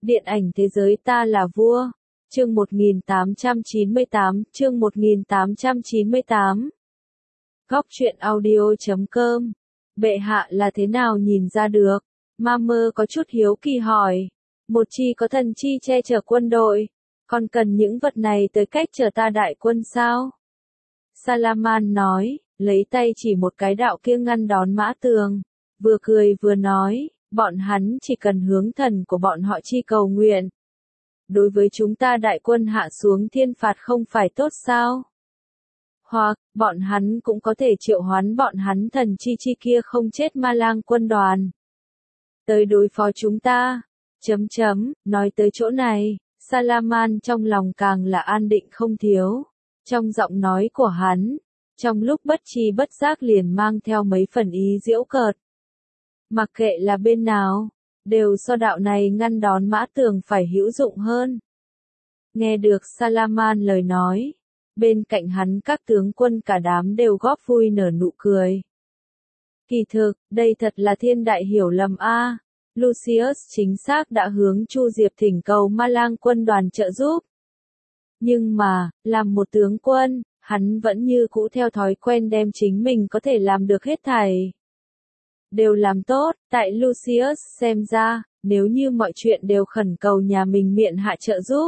Điện ảnh thế giới ta là vua. Chương 1898. Góc truyện audio.com. Bệ hạ là thế nào nhìn ra được? Ma Mơ có chút hiếu kỳ hỏi. Một chi có thần chi che chở quân đội, còn cần những vật này tới cách chở ta đại quân sao? Salaman nói, lấy tay chỉ một cái đạo kia ngăn đón Mã Tường, vừa cười vừa nói, bọn hắn chỉ cần hướng thần của bọn họ chi cầu nguyện. Đối với chúng ta đại quân hạ xuống thiên phạt không phải tốt sao? Hoặc, bọn hắn cũng có thể triệu hoán bọn hắn thần chi kia không chết Ma Lang quân đoàn tới đối phó chúng ta. Nói tới chỗ này, Salaman trong lòng càng là an định không thiếu. Trong giọng nói của hắn, trong lúc bất tri bất giác liền mang theo mấy phần ý giễu cợt. Mặc kệ là bên nào, đều so đạo này ngăn đón Mã Tường phải hữu dụng hơn. Nghe được Salaman lời nói, bên cạnh hắn các tướng quân cả đám đều góp vui nở nụ cười. Kỳ thực, đây thật là thiên đại hiểu lầm a. Lucius chính xác đã hướng Chu Diệp thỉnh cầu Ma Lang quân đoàn trợ giúp. Nhưng mà, làm một tướng quân, hắn vẫn như cũ theo thói quen đem chính mình có thể làm được hết thảy đều làm tốt. Tại Lucius xem ra, nếu như mọi chuyện đều khẩn cầu nhà mình miện hạ trợ giúp,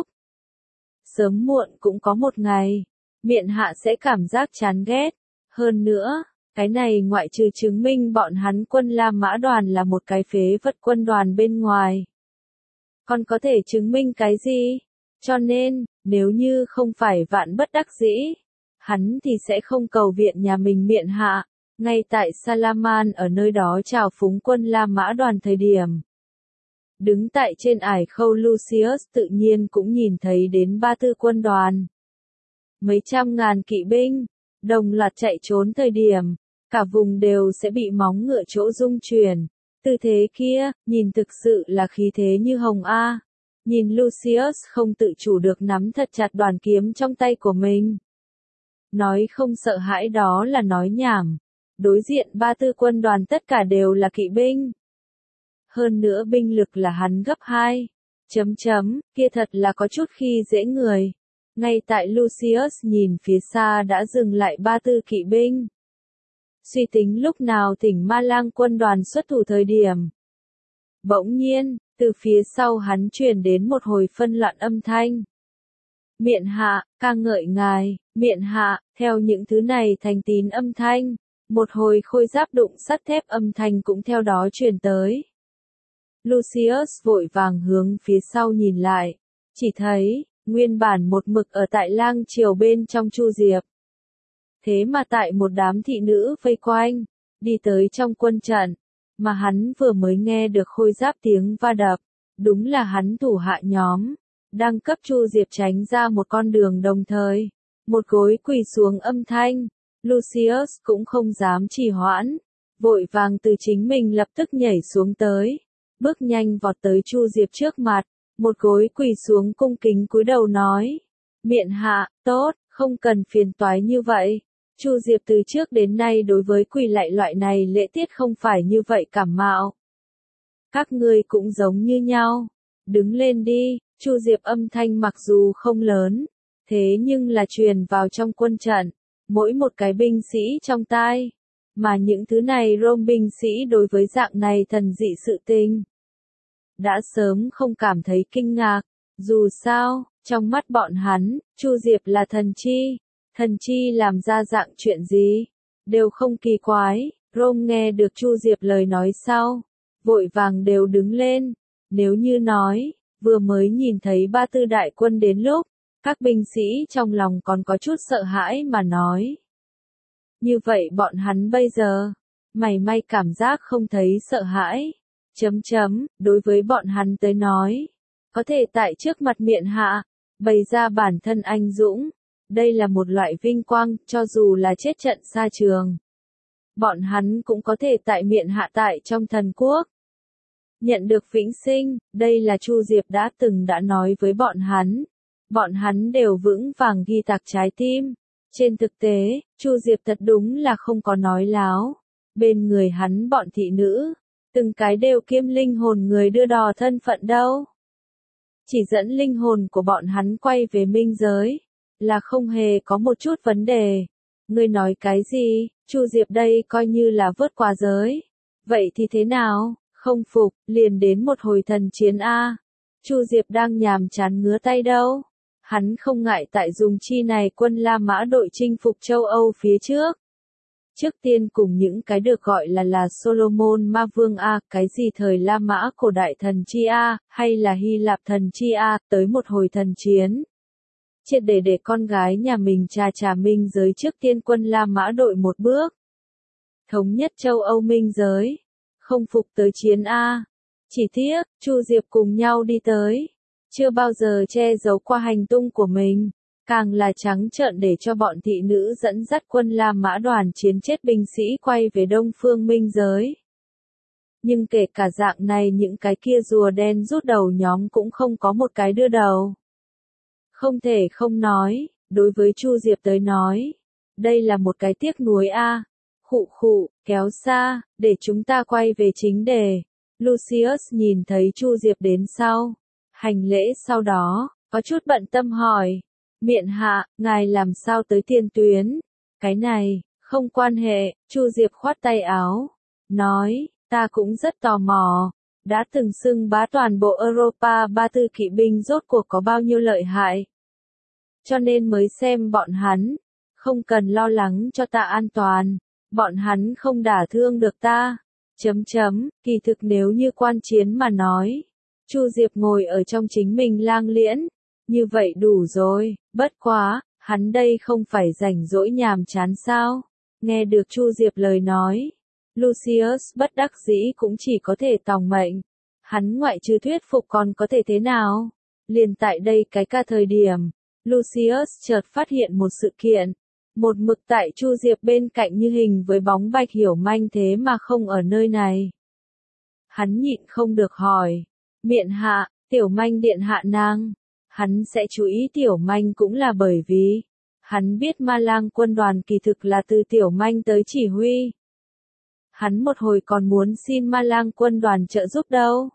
sớm muộn cũng có một ngày, miện hạ sẽ cảm giác chán ghét. Hơn nữa, cái này ngoại trừ chứng minh bọn hắn quân La Mã đoàn là một cái phế vật quân đoàn bên ngoài, còn có thể chứng minh cái gì? Cho nên, nếu như không phải vạn bất đắc dĩ, hắn thì sẽ không cầu viện nhà mình miện hạ. Ngay tại Salaman ở nơi đó chào phúng quân La Mã đoàn thời điểm, đứng tại trên ải khâu Lucius tự nhiên cũng nhìn thấy đến Ba Tư quân đoàn. Mấy trăm ngàn kỵ binh, đồng loạt chạy trốn thời điểm, cả vùng đều sẽ bị móng ngựa chỗ rung chuyển. Tư thế kia, nhìn thực sự là khí thế như hồng A. Nhìn Lucius không tự chủ được nắm thật chặt đoàn kiếm trong tay của mình. Nói không sợ hãi đó là nói nhảm. Đối diện Ba Tư quân đoàn tất cả đều là kỵ binh. Hơn nữa binh lực là hắn gấp 2. Kia thật là có chút khi dễ người. Ngay tại Lucius nhìn phía xa đã dừng lại Ba Tư kỵ binh, suy tính lúc nào thỉnh Ma Lang quân đoàn xuất thủ thời điểm. Bỗng nhiên, từ phía sau hắn truyền đến một hồi phân loạn âm thanh. Miện hạ, ca ngợi ngài, miện hạ, theo những thứ này thành tín âm thanh, một hồi khôi giáp đụng sắt thép âm thanh cũng theo đó truyền tới. Lucius vội vàng hướng phía sau nhìn lại, chỉ thấy, nguyên bản một mực ở tại lang triều bên trong Chu Diệp. Thế mà tại một đám thị nữ vây quanh, đi tới trong quân trận, mà hắn vừa mới nghe được khôi giáp tiếng va đập, đúng là hắn thủ hạ nhóm, đang cấp Chu Diệp tránh ra một con đường đồng thời, một gối quỳ xuống âm thanh. Lucius cũng không dám trì hoãn, vội vàng từ chính mình lập tức nhảy xuống tới, bước nhanh vọt tới Chu Diệp trước mặt, một gối quỳ xuống cung kính cúi đầu nói, miện hạ, tốt, không cần phiền toái như vậy. Chu Diệp từ trước đến nay đối với quỳ lạy loại này lễ tiết không phải như vậy cảm mạo. Các ngươi cũng giống như nhau, đứng lên đi. Chu Diệp âm thanh mặc dù không lớn, thế nhưng là truyền vào trong quân trận, mỗi một cái binh sĩ trong tai, mà những thứ này Rome binh sĩ đối với dạng này thần dị sự tình đã sớm không cảm thấy kinh ngạc. Dù sao, trong mắt bọn hắn, Chu Diệp là thần chi làm ra dạng chuyện gì đều không kỳ quái. Rome nghe được Chu Diệp lời nói sau, vội vàng đều đứng lên. Nếu như nói, vừa mới nhìn thấy Ba Tư đại quân đến lúc, các binh sĩ trong lòng còn có chút sợ hãi mà nói. Như vậy bọn hắn bây giờ, mảy may cảm giác không thấy sợ hãi. Đối với bọn hắn tới nói, có thể tại trước mặt miện hạ, bày ra bản thân anh dũng. Đây là một loại vinh quang, cho dù là chết trận xa trường. Bọn hắn cũng có thể tại miện hạ tại trong thần quốc nhận được vĩnh sinh. Đây là Chu Diệp đã nói với bọn hắn. Bọn hắn đều vững vàng ghi tạc trái tim. Trên thực tế, Chu Diệp thật đúng là không có nói láo. Bên người hắn bọn thị nữ, từng cái đều kiêm linh hồn người đưa đò thân phận đâu. chỉ dẫn linh hồn của bọn hắn quay về minh giới, là không hề có một chút vấn đề. Ngươi nói cái gì? Chu Diệp đây coi như là vớt qua giới. Vậy thì thế nào? Không phục, liền đến một hồi thần chiến a. Chu Diệp đang nhàm chán ngứa tay đâu. Hắn không ngại tại dùng chi này quân La Mã đội chinh phục châu Âu phía trước. Trước tiên cùng những cái được gọi là Solomon Ma Vương A, cái gì thời La Mã cổ đại thần chi A, hay là Hy Lạp thần chi A, tới một hồi thần chiến. Triệt để con gái nhà mình trà minh giới trước tiên quân La Mã đội một bước. Thống nhất châu Âu minh giới. Không phục tới chiến A. Chỉ tiếc, Chu Diệp cùng nhau đi tới. Chưa bao giờ che giấu qua hành tung của mình. Càng là trắng trợn để cho bọn thị nữ dẫn dắt quân La Mã đoàn chiến chết binh sĩ quay về đông phương minh giới. Nhưng kể cả dạng này những cái kia rùa đen rút đầu nhóm cũng không có một cái đưa đầu. Không thể không nói, đối với Chu Diệp tới nói, đây là một cái tiếc nuối a. Khụ, kéo xa, để chúng ta quay về chính đề. Lucius nhìn thấy Chu Diệp đến sau, hành lễ sau đó, có chút bận tâm hỏi. Miện hạ, ngài làm sao tới tiền tuyến? Cái này, không quan hệ, Chu Diệp khoát tay áo. Nói, ta cũng rất tò mò. Đã từng xưng bá toàn bộ Europa 34 kỵ binh rốt cuộc có bao nhiêu lợi hại. Cho nên mới xem bọn hắn. Không cần lo lắng cho ta an toàn. Bọn hắn không đả thương được ta. Kỳ thực nếu như quan chiến mà nói. Chu Diệp ngồi ở trong chính mình lang liễn. Như vậy đủ rồi, bất quá, hắn đây không phải rảnh rỗi nhàm chán sao? Nghe được Chu Diệp lời nói, Lucius bất đắc dĩ cũng chỉ có thể tòng mệnh. Hắn ngoại trừ thuyết phục còn có thể thế nào? Liền tại đây cái ca thời điểm, Lucius chợt phát hiện một sự kiện. Một mực tại Chu Diệp bên cạnh như hình với bóng Bạch Hiểu Manh thế mà không ở nơi này. Hắn nhịn không được hỏi, miện hạ, Tiểu Manh điện hạ nàng. Hắn sẽ chú ý Tiểu Manh cũng là bởi vì, hắn biết Ma Lang quân đoàn kỳ thực là từ Tiểu Manh tới chỉ huy. Hắn một hồi còn muốn xin Ma Lang quân đoàn trợ giúp đâu.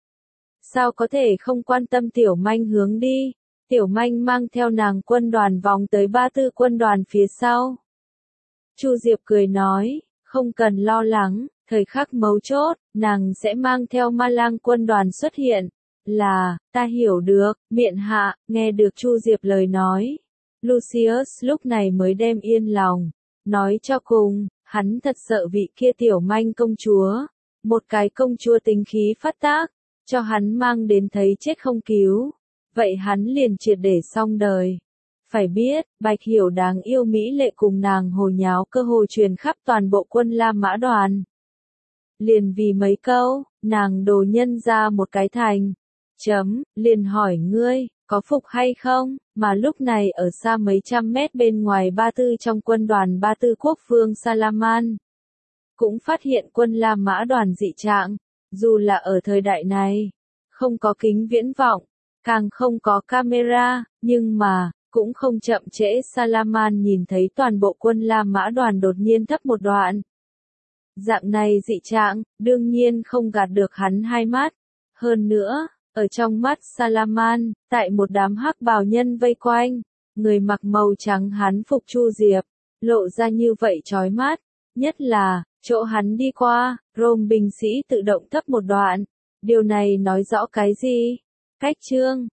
Sao có thể không quan tâm Tiểu Manh hướng đi, Tiểu Manh mang theo nàng quân đoàn vòng tới 34 quân đoàn phía sau. Chu Diệp cười nói, không cần lo lắng, thời khắc mấu chốt, nàng sẽ mang theo Ma Lang quân đoàn xuất hiện. Là, ta hiểu được, miện hạ, nghe được Chu Diệp lời nói. Lucius lúc này mới đem yên lòng. Nói cho cùng, hắn thật sợ vị kia Tiểu Manh công chúa. Một cái công chúa tính khí phát tác, cho hắn mang đến thấy chết không cứu. Vậy hắn liền triệt để xong đời. Phải biết, Bạch Hiểu đáng yêu mỹ lệ cùng nàng hồ nháo cơ hồ truyền khắp toàn bộ quân La Mã đoàn. Liền vì mấy câu, nàng đồ nhân ra một cái thành. Liền hỏi ngươi, có phục hay không, mà lúc này ở xa mấy trăm mét bên ngoài 34 trong quân đoàn 34 quốc phương Salaman. Cũng phát hiện quân La Mã đoàn dị trạng, dù là ở thời đại này, không có kính viễn vọng, càng không có camera, nhưng mà, cũng không chậm trễ Salaman nhìn thấy toàn bộ quân La Mã đoàn đột nhiên thấp một đoạn. Dạng này dị trạng, đương nhiên không gạt được hắn hai mắt. Hơn nữa, ở trong mắt Salaman, tại một đám hắc bào nhân vây quanh, người mặc màu trắng hắn phục Chu Diệp, lộ ra như vậy chói mắt, nhất là, chỗ hắn đi qua, Rome binh sĩ tự động thấp một đoạn. Điều này nói rõ cái gì? Cách chương